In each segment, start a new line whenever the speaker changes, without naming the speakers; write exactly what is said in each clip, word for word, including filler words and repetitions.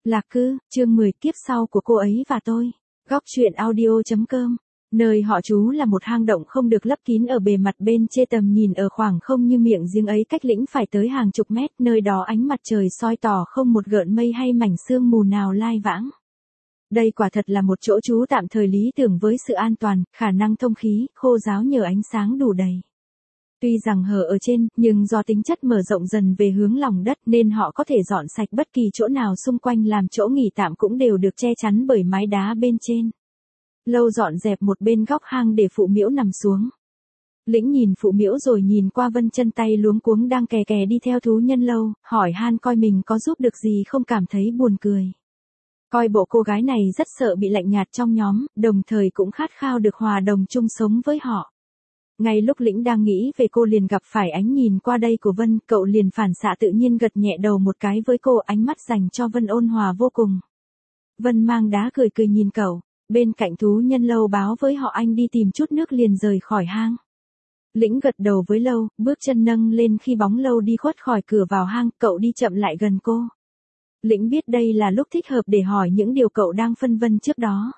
Lạc Cư, chương mười, kiếp sau của cô ấy và tôi. Góc truyện audio.com. Nơi họ trú là một hang động không được lấp kín ở bề mặt bên trên, tầm nhìn ở khoảng không như miệng giếng ấy cách lĩnh phải tới hàng chục mét, nơi đó ánh mặt trời soi tỏ không một gợn mây hay mảnh sương mù nào lai vãng. Đây quả thật là một chỗ trú tạm thời lý tưởng với sự an toàn, khả năng thông khí, khô ráo nhờ ánh sáng đủ đầy. Tuy rằng hở ở trên, nhưng do tính chất mở rộng dần về hướng lòng đất nên họ có thể dọn sạch bất kỳ chỗ nào xung quanh làm chỗ nghỉ tạm cũng đều được che chắn bởi mái đá bên trên. Lâu dọn dẹp một bên góc hang để phụ Miễu nằm xuống. Lĩnh nhìn phụ Miễu rồi nhìn qua Vân, chân tay luống cuống đang kè kè đi theo thú nhân Lâu, hỏi han coi mình có giúp được gì không, cảm thấy buồn cười. Coi bộ cô gái này rất sợ bị lạnh nhạt trong nhóm, đồng thời cũng khát khao được hòa đồng chung sống với họ. Ngay lúc Lĩnh đang nghĩ về cô liền gặp phải ánh nhìn qua đây của Vân, cậu liền phản xạ tự nhiên gật nhẹ đầu một cái với cô, ánh mắt dành cho Vân ôn hòa vô cùng. Vân mang đá cười cười nhìn cậu, bên cạnh thú nhân Lâu báo với họ anh đi tìm chút nước liền rời khỏi hang. Lĩnh gật đầu với Lâu, bước chân nâng lên khi bóng Lâu đi khuất khỏi cửa vào hang, cậu đi chậm lại gần cô. Lĩnh biết đây là lúc thích hợp để hỏi những điều cậu đang phân vân trước đó.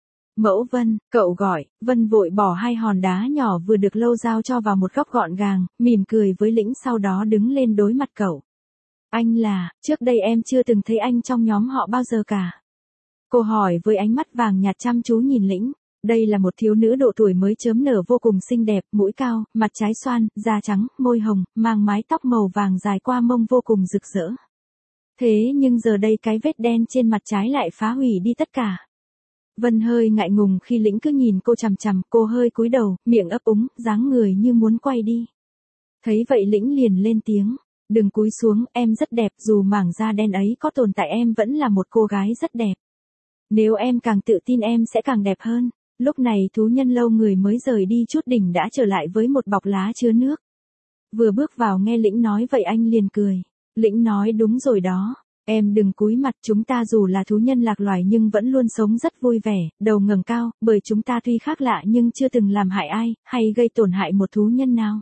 Mẫu Vân, cậu gọi. Vân vội bỏ hai hòn đá nhỏ vừa được Lâu giao cho vào một góc gọn gàng, mỉm cười với Lĩnh, sau đó đứng lên đối mặt cậu. Anh là, trước đây em chưa từng thấy anh trong nhóm họ bao giờ cả. Cô hỏi với ánh mắt vàng nhạt chăm chú nhìn Lĩnh. Đây là một thiếu nữ độ tuổi mới chớm nở vô cùng xinh đẹp, mũi cao, mặt trái xoan, da trắng, môi hồng, mang mái tóc màu vàng dài qua mông vô cùng rực rỡ. Thế nhưng giờ đây cái vết đen trên mặt trái lại phá hủy đi tất cả. Vân hơi ngại ngùng khi Lĩnh cứ nhìn cô chằm chằm, cô hơi cúi đầu, miệng ấp úng, dáng người như muốn quay đi. Thấy vậy Lĩnh liền lên tiếng, đừng cúi xuống, em rất đẹp, dù mảng da đen ấy có tồn tại em vẫn là một cô gái rất đẹp. Nếu em càng tự tin em sẽ càng đẹp hơn. Lúc này thú nhân Lâu người mới rời đi chút đỉnh đã trở lại với một bọc lá chứa nước. Vừa bước vào nghe Lĩnh nói vậy anh liền cười. Lĩnh nói đúng rồi đó. Em đừng cúi mặt, chúng ta dù là thú nhân lạc loài nhưng vẫn luôn sống rất vui vẻ, đầu ngẩng cao, bởi chúng ta tuy khác lạ nhưng chưa từng làm hại ai, hay gây tổn hại một thú nhân nào.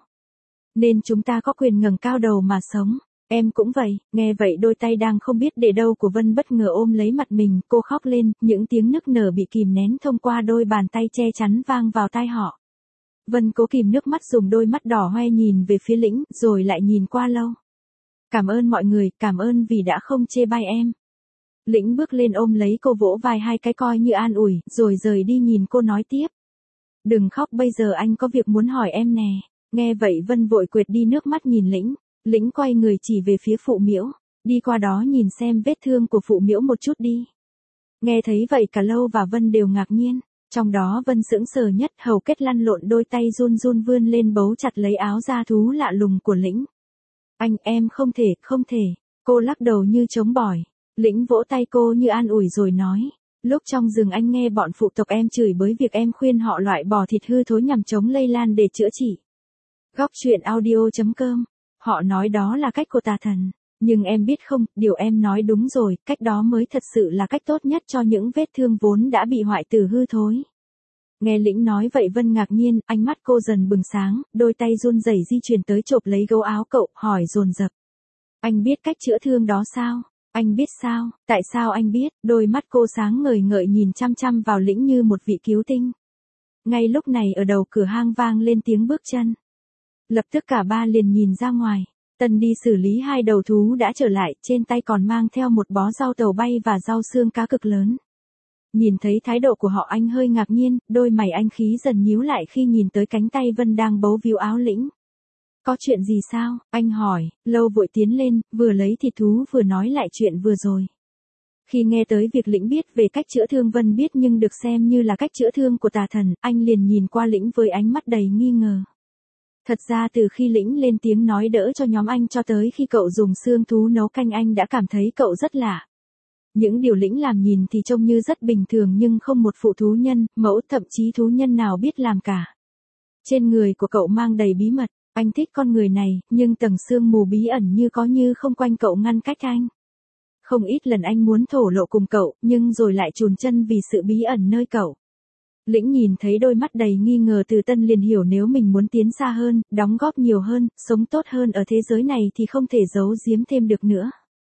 Nên chúng ta có quyền ngẩng cao đầu mà sống. Em cũng vậy. Nghe vậy đôi tay đang không biết để đâu của Vân bất ngờ ôm lấy mặt mình, cô khóc lên, những tiếng nức nở bị kìm nén thông qua đôi bàn tay che chắn vang vào tai họ. Vân cố kìm nước mắt, dùng đôi mắt đỏ hoe nhìn về phía Lĩnh, rồi lại nhìn qua Lâu. Cảm ơn mọi người, cảm ơn vì đã không chê bai em. Lĩnh bước lên ôm lấy cô vỗ vai hai cái coi như an ủi, rồi rời đi nhìn cô nói tiếp. Đừng khóc, bây giờ anh có việc muốn hỏi em nè. Nghe vậy Vân vội quệt đi nước mắt nhìn Lĩnh. Lĩnh quay người chỉ về phía phụ Miễu, đi qua đó nhìn xem vết thương của phụ Miễu một chút đi. Nghe thấy vậy cả Lâu và Vân đều ngạc nhiên, trong đó Vân sững sờ nhất, hầu kết lăn lộn, đôi tay run run vươn lên bấu chặt lấy áo da thú lạ lùng của Lĩnh. Anh, em không thể, không thể. Cô lắc đầu như chống bỏi. Lĩnh vỗ tay cô như an ủi rồi nói. Lúc trong rừng anh nghe bọn phụ tộc em chửi bới việc em khuyên họ loại bỏ thịt hư thối nhằm chống lây lan để chữa trị. Góc truyện audio.com. Họ nói đó là cách của tà thần. Nhưng em biết không, điều em nói đúng rồi, cách đó mới thật sự là cách tốt nhất cho những vết thương vốn đã bị hoại tử hư thối. Nghe Lĩnh nói vậy Vân ngạc nhiên, ánh mắt cô dần bừng sáng, đôi tay run rẩy di chuyển tới chộp lấy gấu áo cậu, hỏi dồn dập. Anh biết cách chữa thương đó sao? Anh biết sao? Tại sao anh biết? Đôi mắt cô sáng ngời ngợi nhìn chăm chăm vào Lĩnh như một vị cứu tinh. Ngay lúc này ở đầu cửa hang vang lên tiếng bước chân. Lập tức cả ba liền nhìn ra ngoài. Tân đi xử lý hai đầu thú đã trở lại, trên tay còn mang theo một bó rau tàu bay và rau xương cá cực lớn. Nhìn thấy thái độ của họ anh hơi ngạc nhiên, đôi mày anh khí dần nhíu lại khi nhìn tới cánh tay Vân đang bấu víu áo Lĩnh. Có chuyện gì sao? Anh hỏi. Lâu vội tiến lên, vừa lấy thịt thú vừa nói lại chuyện vừa rồi. Khi nghe tới việc Lĩnh biết về cách chữa thương Vân biết nhưng được xem như là cách chữa thương của tà thần, anh liền nhìn qua Lĩnh với ánh mắt đầy nghi ngờ. Thật ra từ khi Lĩnh lên tiếng nói đỡ cho nhóm anh cho tới khi cậu dùng xương thú nấu canh anh đã cảm thấy cậu rất lạ. Những điều Lĩnh làm nhìn thì trông như rất bình thường nhưng không một phụ thú nhân, mẫu, thậm chí thú nhân nào biết làm cả. Trên người của cậu mang đầy bí mật, anh thích con người này, nhưng tầng sương mù bí ẩn như có như không quanh cậu ngăn cách anh. Không ít lần anh muốn thổ lộ cùng cậu, nhưng rồi lại chùn chân vì sự bí ẩn nơi cậu. Lĩnh nhìn thấy đôi mắt đầy nghi ngờ từ Tân liền hiểu nếu mình muốn tiến xa hơn, đóng góp nhiều hơn, sống tốt hơn ở thế giới này thì không thể giấu giếm thêm được nữa.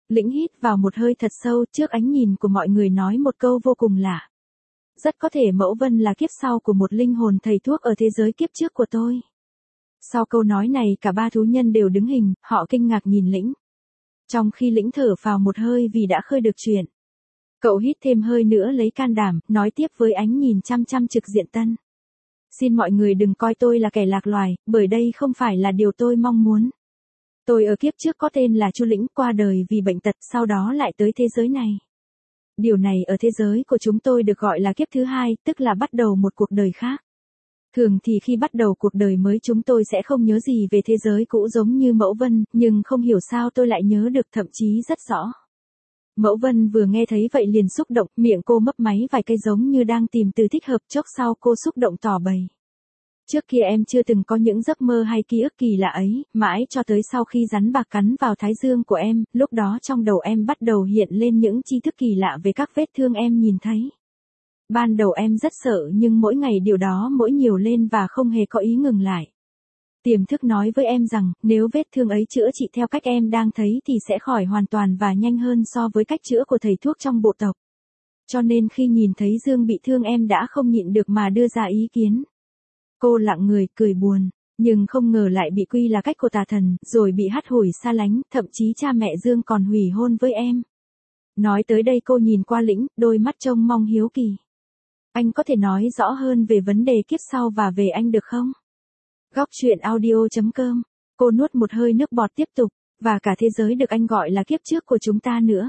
Lĩnh hít vào một hơi thật sâu trước ánh nhìn của mọi người nói một câu vô cùng lạ. Rất có thể Mẫu Vân là kiếp sau của một linh hồn thầy thuốc ở thế giới kiếp trước của tôi. Sau câu nói này cả ba thú nhân đều đứng hình, họ kinh ngạc nhìn Lĩnh. Trong khi Lĩnh thở phào một hơi vì đã khơi được chuyện. Cậu hít thêm hơi nữa lấy can đảm, nói tiếp với ánh nhìn chăm chăm Trực Diện Tân. Xin mọi người đừng coi tôi là kẻ lạc loài, bởi đây không phải là điều tôi mong muốn. Tôi ở kiếp trước có tên là Chu Lĩnh, qua đời vì bệnh tật, sau đó lại tới thế giới này. Điều này ở thế giới của chúng tôi được gọi là kiếp thứ hai, tức là bắt đầu một cuộc đời khác. Thường thì khi bắt đầu cuộc đời mới chúng tôi sẽ không nhớ gì về thế giới cũ giống như Mẫu Vân, nhưng không hiểu sao tôi lại nhớ được, thậm chí rất rõ. Mẫu Vân vừa nghe thấy vậy liền xúc động, miệng cô mấp máy vài cây giống như đang tìm từ thích hợp, chốc sau cô xúc động tỏ bày. Trước kia em chưa từng có những giấc mơ hay ký ức kỳ lạ ấy, mãi cho tới sau khi rắn bạc cắn vào thái dương của em, lúc đó trong đầu em bắt đầu hiện lên những tri thức kỳ lạ về các vết thương em nhìn thấy. Ban đầu em rất sợ nhưng mỗi ngày điều đó mỗi nhiều lên và không hề có ý ngừng lại. Tiềm thức nói với em rằng, nếu vết thương ấy chữa trị theo cách em đang thấy thì sẽ khỏi hoàn toàn và nhanh hơn so với cách chữa của thầy thuốc trong bộ tộc. Cho nên khi nhìn thấy Dương bị thương em đã không nhịn được mà đưa ra ý kiến. Cô lặng người, cười buồn, nhưng không ngờ lại bị quy là cách của tà thần, rồi bị hắt hủi xa lánh, thậm chí cha mẹ Dương còn hủy hôn với em. Nói tới đây cô nhìn qua Lĩnh, đôi mắt trông mong hiếu kỳ. Anh có thể nói rõ hơn về vấn đề kiếp sau và về anh được không? Góc truyện audio chấm com. Cô nuốt một hơi nước bọt tiếp tục, và cả thế giới được anh gọi là kiếp trước của chúng ta nữa.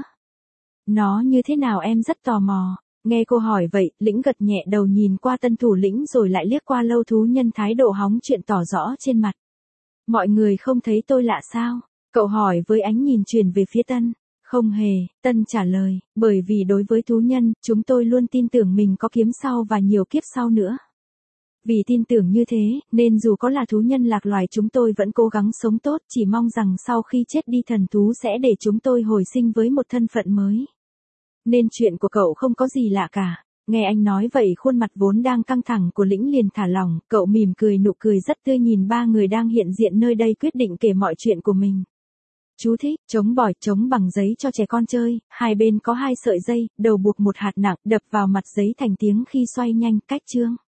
Nó như thế nào em rất tò mò. Nghe cô hỏi vậy, Lĩnh gật nhẹ đầu nhìn qua tân thủ lĩnh rồi lại liếc qua lâu thú nhân thái độ hóng chuyện tỏ rõ trên mặt. Mọi người không thấy tôi lạ sao? Cậu hỏi với ánh nhìn truyền về phía Tân. Không hề, Tân trả lời, bởi vì đối với thú nhân, chúng tôi luôn tin tưởng mình có kiếp sau và nhiều kiếp sau nữa. Vì tin tưởng như thế, nên dù có là thú nhân lạc loài chúng tôi vẫn cố gắng sống tốt, chỉ mong rằng sau khi chết đi thần thú sẽ để chúng tôi hồi sinh với một thân phận mới. Nên chuyện của cậu không có gì lạ cả. Nghe anh nói vậy khuôn mặt vốn đang căng thẳng của Lĩnh liền thả lỏng, cậu mỉm cười nụ cười rất tươi nhìn ba người đang hiện diện nơi đây quyết định kể mọi chuyện của mình. Chú thích, chống bỏi, chống bằng giấy cho trẻ con chơi, hai bên có hai sợi dây, đầu buộc một hạt nặng, đập vào mặt giấy thành tiếng khi xoay nhanh, cách chương.